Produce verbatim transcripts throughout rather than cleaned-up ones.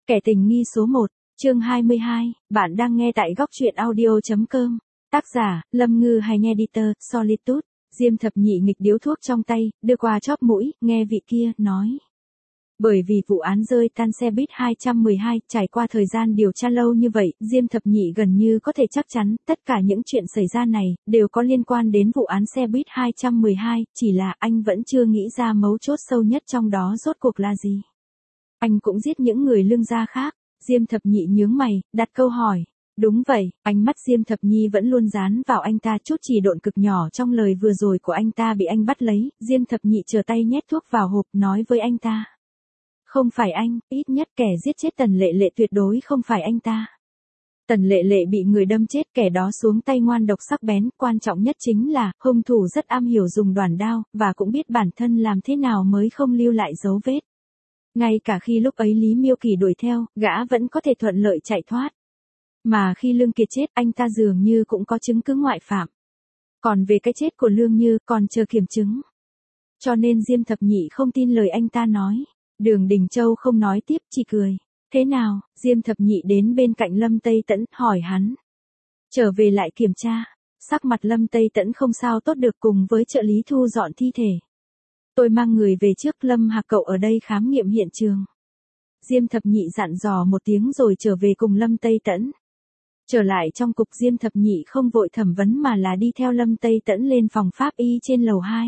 Kẻ tình nghi số một, chương hai mươi hai, bạn đang nghe tại góc truyện audio.com. Tác giả, Lâm Ngư hay nghe editor, Solitude. Diêm Thập Nhị nghịch điếu thuốc trong tay, đưa qua chóp mũi, nghe vị kia, nói. Bởi vì vụ án rơi tan xe buýt hai trăm mười hai, trải qua thời gian điều tra lâu như vậy, Diêm Thập Nhị gần như có thể chắc chắn, tất cả những chuyện xảy ra này, đều có liên quan đến vụ án xe buýt hai trăm mười hai, chỉ là anh vẫn chưa nghĩ ra mấu chốt sâu nhất trong đó rốt cuộc là gì. Anh cũng giết những người lương gia khác. Diêm Thập Nhị nhướng mày, đặt câu hỏi. Đúng vậy, ánh mắt Diêm Thập Nhi vẫn luôn dán vào anh ta, chút chỉ độn cực nhỏ trong lời vừa rồi của anh ta bị anh bắt lấy. Diêm Thập Nhị chờ tay nhét thuốc vào hộp, nói với anh ta. Không phải anh, ít nhất kẻ giết chết Tần Lệ Lệ tuyệt đối không phải anh ta. Tần Lệ Lệ bị người đâm chết, kẻ đó xuống tay ngoan độc sắc bén, quan trọng nhất chính là, hung thủ rất am hiểu dùng đoản đao, và cũng biết bản thân làm thế nào mới không lưu lại dấu vết. Ngay cả khi lúc ấy Lý Miêu Kỳ đuổi theo, gã vẫn có thể thuận lợi chạy thoát. Mà khi Lương Kiệt chết, anh ta dường như cũng có chứng cứ ngoại phạm. Còn về cái chết của Lương Như, còn chờ kiểm chứng. Cho nên Diêm Thập Nhị không tin lời anh ta nói. Đường Đình Châu không nói tiếp, chỉ cười. Thế nào? Diêm Thập Nhị đến bên cạnh Lâm Tây Tẫn, hỏi hắn. Trở về lại kiểm tra. Sắc mặt Lâm Tây Tẫn không sao tốt được, cùng với trợ lý thu dọn thi thể. Tôi mang người về trước, Lâm Hạc cậu ở đây khám nghiệm hiện trường. Diêm Thập Nhị dặn dò một tiếng rồi trở về cùng Lâm Tây Tẫn. Trở lại trong cục, Diêm Thập Nhị không vội thẩm vấn mà là đi theo Lâm Tây Tẫn lên phòng pháp y trên lầu hai.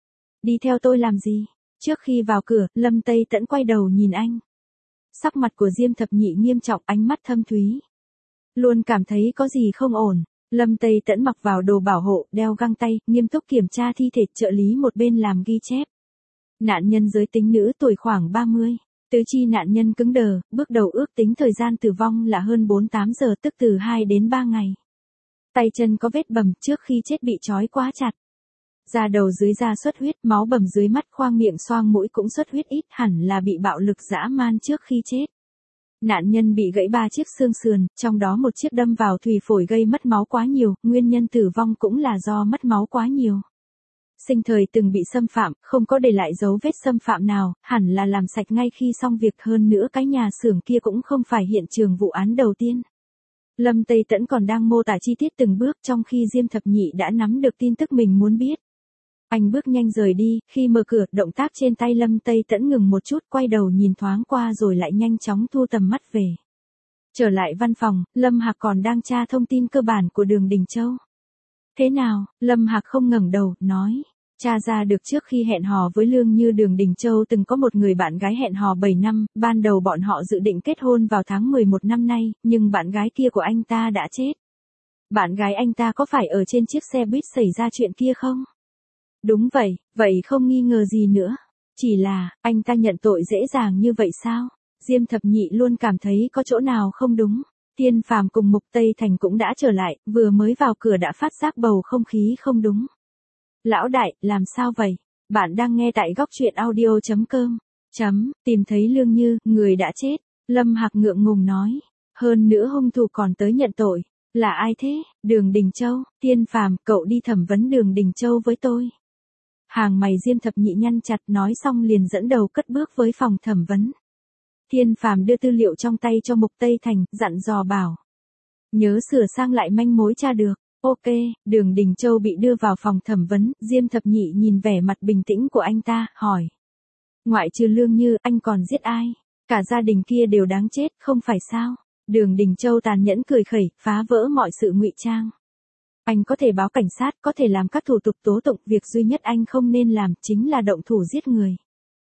Đi theo tôi làm gì? Trước khi vào cửa, Lâm Tây Tẫn quay đầu nhìn anh. Sắc mặt của Diêm Thập Nhị nghiêm trọng, ánh mắt thâm thúy. Luôn cảm thấy có gì không ổn. Lâm Tây Tẫn mặc vào đồ bảo hộ, đeo găng tay, nghiêm túc kiểm tra thi thể, trợ lý một bên làm ghi chép. Nạn nhân giới tính nữ, tuổi khoảng ba mươi. Tứ chi nạn nhân cứng đờ, bước đầu ước tính thời gian tử vong là hơn bốn mươi tám giờ, tức từ hai đến ba ngày. Tay chân có vết bầm, trước khi chết bị trói quá chặt. Da đầu dưới da xuất huyết, máu bầm dưới mắt, khoang miệng xoang mũi cũng xuất huyết ít, hẳn là bị bạo lực dã man trước khi chết. Nạn nhân bị gãy ba chiếc xương sườn, trong đó một chiếc đâm vào thùy phổi gây mất máu quá nhiều, nguyên nhân tử vong cũng là do mất máu quá nhiều. Sinh thời từng bị xâm phạm, không có để lại dấu vết xâm phạm nào, hẳn là làm sạch ngay khi xong việc, hơn nữa cái nhà xưởng kia cũng không phải hiện trường vụ án đầu tiên. Lâm Tây Tẫn còn đang mô tả chi tiết từng bước, trong khi Diêm Thập Nhị đã nắm được tin tức mình muốn biết. Anh bước nhanh rời đi, khi mở cửa, động tác trên tay Lâm Tây Tẫn ngừng một chút, quay đầu nhìn thoáng qua rồi lại nhanh chóng thu tầm mắt về. Trở lại văn phòng, Lâm Hạc còn đang tra thông tin cơ bản của Đường Đình Châu. Thế nào? Lâm Hạc không ngẩng đầu, nói. Tra ra được trước khi hẹn hò với Lương Như, Đường Đình Châu từng có một người bạn gái hẹn hò bảy năm, ban đầu bọn họ dự định kết hôn vào tháng mười một năm nay, nhưng bạn gái kia của anh ta đã chết. Bạn gái anh ta có phải ở trên chiếc xe buýt xảy ra chuyện kia không? Đúng vậy, vậy không nghi ngờ gì nữa. Chỉ là, anh ta nhận tội dễ dàng như vậy sao? Diêm Thập Nhị luôn cảm thấy có chỗ nào không đúng. Tiên Phàm cùng Mục Tây Thành cũng đã trở lại, vừa mới vào cửa đã phát giác bầu không khí không đúng. Lão đại, làm sao vậy? Bạn đang nghe tại góc truyện audio.com. Chấm, tìm thấy Lương Như, người đã chết. Lâm Hạc ngượng ngùng nói. Hơn nữa hung thủ còn tới nhận tội. Là ai thế? Đường Đình Châu. Tiên Phàm, cậu đi thẩm vấn Đường Đình Châu với tôi. Hàng mày Diêm Thập Nhị nhăn chặt, nói xong liền dẫn đầu cất bước với phòng thẩm vấn. Tiên Phàm đưa tư liệu trong tay cho Mục Tây Thành, dặn dò bảo. Nhớ sửa sang lại manh mối tra được. Ok, Đường Đình Châu bị đưa vào phòng thẩm vấn, Diêm Thập Nhị nhìn vẻ mặt bình tĩnh của anh ta, hỏi. Ngoại trừ Lương Như, anh còn giết ai? Cả gia đình kia đều đáng chết, không phải sao? Đường Đình Châu tàn nhẫn cười khẩy, phá vỡ mọi sự ngụy trang. Anh có thể báo cảnh sát, có thể làm các thủ tục tố tụng, việc duy nhất anh không nên làm chính là động thủ giết người.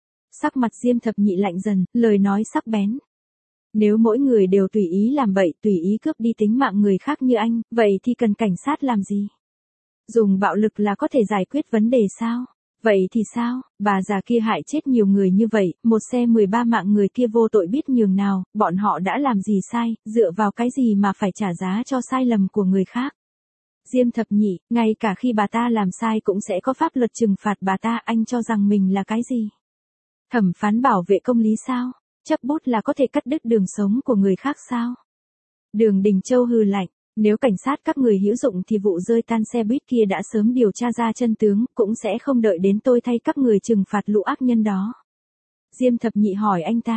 Sắc mặt Diêm Thập Nhị lạnh dần, lời nói sắc bén. Nếu mỗi người đều tùy ý làm bậy, tùy ý cướp đi tính mạng người khác như anh, vậy thì cần cảnh sát làm gì? Dùng bạo lực là có thể giải quyết vấn đề sao? Vậy thì sao? Bà già kia hại chết nhiều người như vậy, một xe mười ba mạng người kia vô tội biết nhường nào, bọn họ đã làm gì sai, dựa vào cái gì mà phải trả giá cho sai lầm của người khác? Diêm Thập Nhị, ngay cả khi bà ta làm sai cũng sẽ có pháp luật trừng phạt bà ta, anh cho rằng mình là cái gì? Thẩm phán bảo vệ công lý sao? Chấp bút là có thể cắt đứt đường sống của người khác sao? Đường Đình Châu hừ lạnh, nếu cảnh sát các người hữu dụng thì vụ rơi tan xe buýt kia đã sớm điều tra ra chân tướng, cũng sẽ không đợi đến tôi thay các người trừng phạt lũ ác nhân đó. Diêm Thập Nhị hỏi anh ta,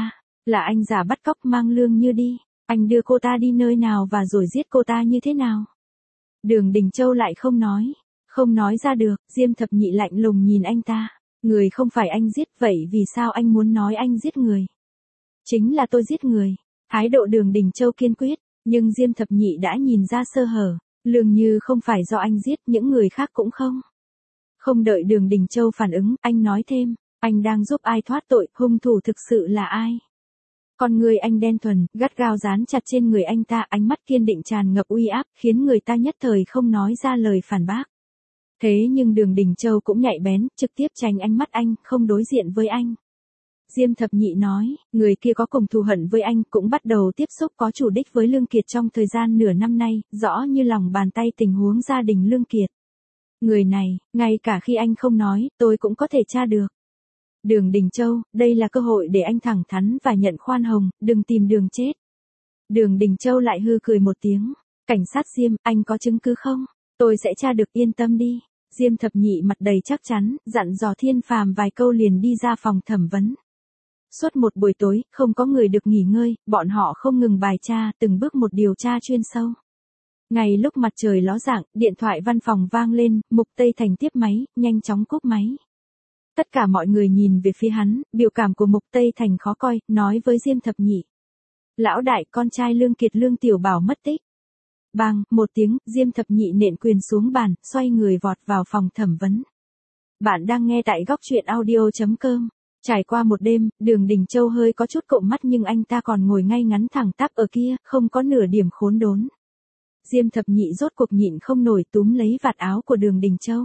Là anh giả bắt cóc mang Lương Như đi, anh đưa cô ta đi nơi nào và rồi giết cô ta như thế nào? Đường Đình Châu lại không nói, không nói ra được, Diêm Thập Nhị lạnh lùng nhìn anh ta. Người không phải anh giết, vậy vì sao anh muốn nói anh giết người? Chính là tôi giết người. Thái độ Đường Đình Châu kiên quyết, nhưng Diêm Thập Nhị đã nhìn ra sơ hở. Lương Như không phải do anh giết, những người khác cũng không. Không đợi Đường Đình Châu phản ứng, anh nói thêm, anh đang giúp ai thoát tội, hung thủ thực sự là ai? Con người anh đen thuần, gắt gao dán chặt trên người anh ta, ánh mắt kiên định tràn ngập uy áp, khiến người ta nhất thời không nói ra lời phản bác. Thế nhưng Đường Đình Châu cũng nhạy bén, trực tiếp tránh ánh mắt anh, không đối diện với anh. Diêm Thập Nhị nói, người kia có cùng thù hận với anh, cũng bắt đầu tiếp xúc có chủ đích với Lương Kiệt trong thời gian nửa năm nay, rõ như lòng bàn tay tình huống gia đình Lương Kiệt. Người này, ngay cả khi anh không nói, tôi cũng có thể tra được. Đường Đình Châu, đây là cơ hội để anh thẳng thắn và nhận khoan hồng, đừng tìm đường chết. Đường Đình Châu lại hư cười một tiếng, cảnh sát Diêm, anh có chứng cứ không? Tôi sẽ tra được, yên tâm đi. Diêm Thập Nhị mặt đầy chắc chắn, dặn dò Thiên Phàm vài câu liền đi ra phòng thẩm vấn. Suốt một buổi tối, không có người được nghỉ ngơi, bọn họ không ngừng bài tra, từng bước một điều tra chuyên sâu. Ngay lúc mặt trời ló dạng, điện thoại văn phòng vang lên, Mục Tây Thành tiếp máy, nhanh chóng cúp máy. Tất cả mọi người nhìn về phía hắn, biểu cảm của Mục Tây Thành khó coi, nói với Diêm Thập Nhị. Lão đại, con trai Lương Kiệt Lương Tiểu Bảo mất tích. Bang, một tiếng, Diêm Thập Nhị nện quyền xuống bàn, xoay người vọt vào phòng thẩm vấn. Bạn đang nghe tại góc truyện audio chấm com. Trải qua một đêm, Đường Đình Châu hơi có chút cộm mắt nhưng anh ta còn ngồi ngay ngắn thẳng tắp ở kia, không có nửa điểm khốn đốn. Diêm Thập Nhị rốt cuộc nhịn không nổi, túm lấy vạt áo của Đường Đình Châu.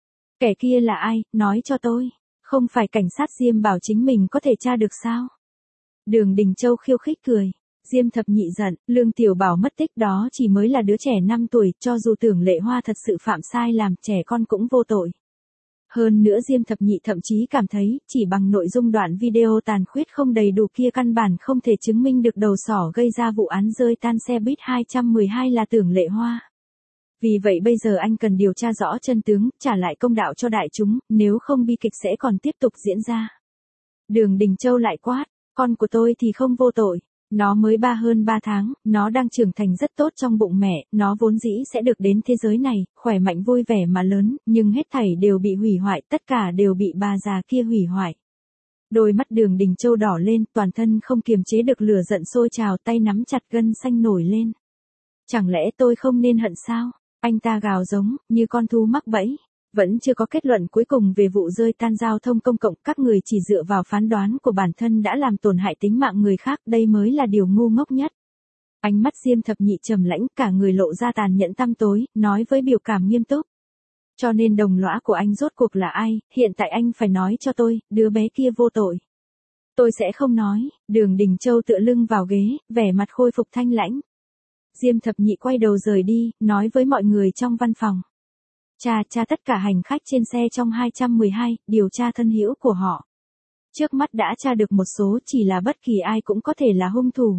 Kẻ kia là ai, nói cho tôi. Không phải cảnh sát Diêm bảo chính mình có thể tra được sao? Đường Đình Châu khiêu khích cười. Diêm Thập Nhị giận, Lương Tiểu Bảo mất tích đó chỉ mới là đứa trẻ năm tuổi, cho dù Tưởng Lệ Hoa thật sự phạm sai làm, trẻ con cũng vô tội. Hơn nữa Diêm Thập Nhị thậm chí cảm thấy, chỉ bằng nội dung đoạn video tàn khuyết không đầy đủ kia căn bản không thể chứng minh được đầu sỏ gây ra vụ án rơi tan xe buýt hai một hai là Tưởng Lệ Hoa. Vì vậy bây giờ anh cần điều tra rõ chân tướng, trả lại công đạo cho đại chúng, nếu không bi kịch sẽ còn tiếp tục diễn ra. Đường Đình Châu lại quát, con của tôi thì không vô tội. Nó mới ba hơn ba tháng, nó đang trưởng thành rất tốt trong bụng mẹ, nó vốn dĩ sẽ được đến thế giới này, khỏe mạnh vui vẻ mà lớn, nhưng hết thảy đều bị hủy hoại, tất cả đều bị bà già kia hủy hoại. Đôi mắt Đường Đình Châu đỏ lên, toàn thân không kiềm chế được lửa giận sôi trào, tay nắm chặt gân xanh nổi lên. Chẳng lẽ tôi không nên hận sao? Anh ta gào giống, như con thú mắc bẫy. Vẫn chưa có kết luận cuối cùng về vụ rơi tan giao thông công cộng, các người chỉ dựa vào phán đoán của bản thân đã làm tổn hại tính mạng người khác, đây mới là điều ngu ngốc nhất. Ánh mắt Diêm Thập Nhị trầm lãnh, cả người lộ ra tàn nhẫn tăm tối, nói với biểu cảm nghiêm túc. Cho nên đồng lõa của anh rốt cuộc là ai, hiện tại anh phải nói cho tôi, đứa bé kia vô tội. Tôi sẽ không nói. Đường Đình Châu tựa lưng vào ghế, vẻ mặt khôi phục thanh lãnh. Diêm Thập Nhị quay đầu rời đi, nói với mọi người trong văn phòng. Tra tra tất cả hành khách trên xe trong hai một hai, điều tra thân hữu của họ. Trước mắt đã tra được một số, chỉ là bất kỳ ai cũng có thể là hung thủ.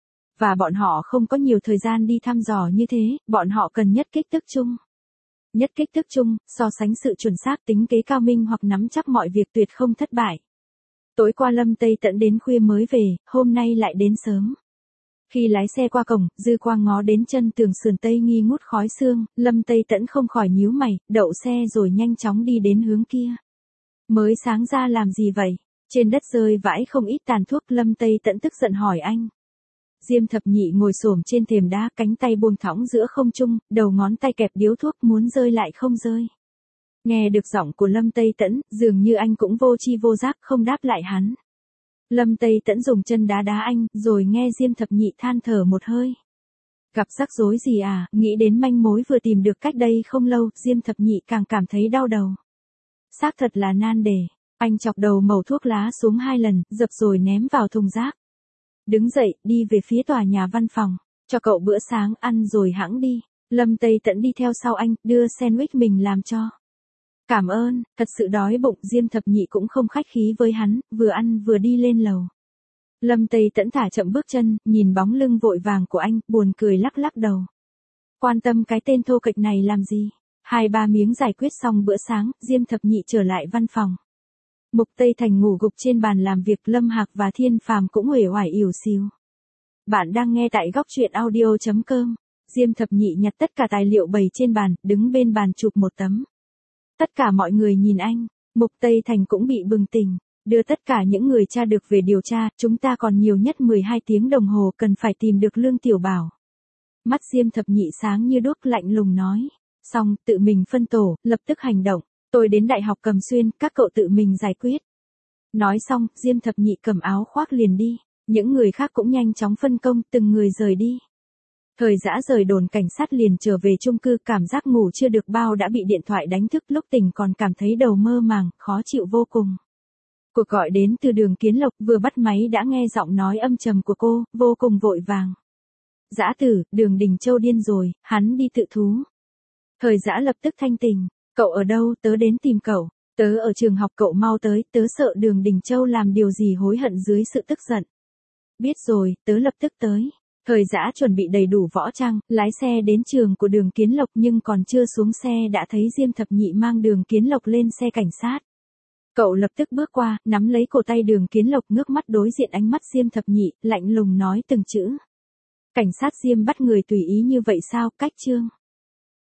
Và bọn họ không có nhiều thời gian đi thăm dò như thế, bọn họ cần nhất kích tức chung. Nhất kích tức chung, so sánh sự chuẩn xác, tính kế cao minh hoặc nắm chắc mọi việc tuyệt không thất bại. Tối qua Lâm Tây Tẫn đến khuya mới về, hôm nay lại đến sớm. Khi lái xe qua cổng, dư quang ngó đến chân tường sườn tây nghi ngút khói sương, Lâm Tây Tẫn không khỏi nhíu mày, đậu xe rồi nhanh chóng đi đến hướng kia. Mới sáng ra làm gì vậy? Trên đất rơi vãi không ít tàn thuốc, Lâm Tây Tẫn tức giận hỏi anh. Diêm Thập Nhị ngồi xổm trên thềm đá, cánh tay buông thõng giữa không trung, đầu ngón tay kẹp điếu thuốc muốn rơi lại không rơi. Nghe được giọng của Lâm Tây Tẫn, dường như anh cũng vô chi vô giác không đáp lại hắn. Lâm Tây Tẫn dùng chân đá đá anh, rồi nghe Diêm Thập Nhị than thở một hơi. Gặp rắc rối gì à, nghĩ đến manh mối vừa tìm được cách đây không lâu, Diêm Thập Nhị càng cảm thấy đau đầu. Xác thật là nan đề, anh chọc đầu mẩu thuốc lá xuống hai lần, dập rồi ném vào thùng rác. Đứng dậy, đi về phía tòa nhà văn phòng, cho cậu bữa sáng ăn rồi hẵng đi. Lâm Tây Tẫn đi theo sau anh, đưa sandwich mình làm cho. Cảm ơn, thật sự đói bụng. Diêm Thập Nhị cũng không khách khí với hắn, vừa ăn vừa đi lên lầu. Lâm Tây Tẫn thả chậm bước chân, nhìn bóng lưng vội vàng của anh, buồn cười lắc lắc đầu. Quan tâm cái tên thô kệch này làm gì? Hai ba miếng giải quyết xong bữa sáng, Diêm Thập Nhị trở lại văn phòng. Mục Tây Thành ngủ gục trên bàn làm việc, Lâm Hạc và Thiên Phàm cũng uể oải ỉu xìu. Bạn đang nghe tại góc truyện audio.com. Diêm Thập Nhị nhặt tất cả tài liệu bày trên bàn, đứng bên bàn chụp một tấm. Tất cả mọi người nhìn anh, Mục Tây Thành cũng bị bừng tỉnh. Đưa tất cả những người tra được về điều tra, chúng ta còn nhiều nhất mười hai tiếng đồng hồ cần phải tìm được Lương Tiểu Bảo. Mắt Diêm Thập Nhị sáng như đuốc, lạnh lùng nói. Xong, tự mình phân tổ, lập tức hành động. Tôi đến Đại học Cầm Xuyên, các cậu tự mình giải quyết. Nói xong, Diêm Thập Nhị cầm áo khoác liền đi. Những người khác cũng nhanh chóng phân công, từng người rời đi. Thời Dã rời đồn cảnh sát liền trở về chung cư, cảm giác ngủ chưa được bao đã bị điện thoại đánh thức, lúc tỉnh còn cảm thấy đầu mơ màng, khó chịu vô cùng. Cuộc gọi đến từ Đường Kiến Lộc, vừa bắt máy đã nghe giọng nói âm trầm của cô, vô cùng vội vàng. Dã tử, Đường Đình Châu điên rồi, hắn đi tự thú. Thời Dã lập tức thanh tỉnh. Cậu ở đâu, tớ đến tìm cậu. Tớ ở trường học, cậu mau tới, tớ sợ Đường Đình Châu làm điều gì hối hận dưới sự tức giận. Biết rồi, tớ lập tức tới. Thời Dã chuẩn bị đầy đủ võ trang, lái xe đến trường của Đường Kiến Lộc, nhưng còn chưa xuống xe đã thấy Diêm Thập Nhị mang Đường Kiến Lộc lên xe cảnh sát. Cậu lập tức bước qua, nắm lấy cổ tay Đường Kiến Lộc, ngước mắt đối diện ánh mắt Diêm Thập Nhị, lạnh lùng nói từng chữ. Cảnh sát Diêm bắt người tùy ý như vậy sao, cách chương.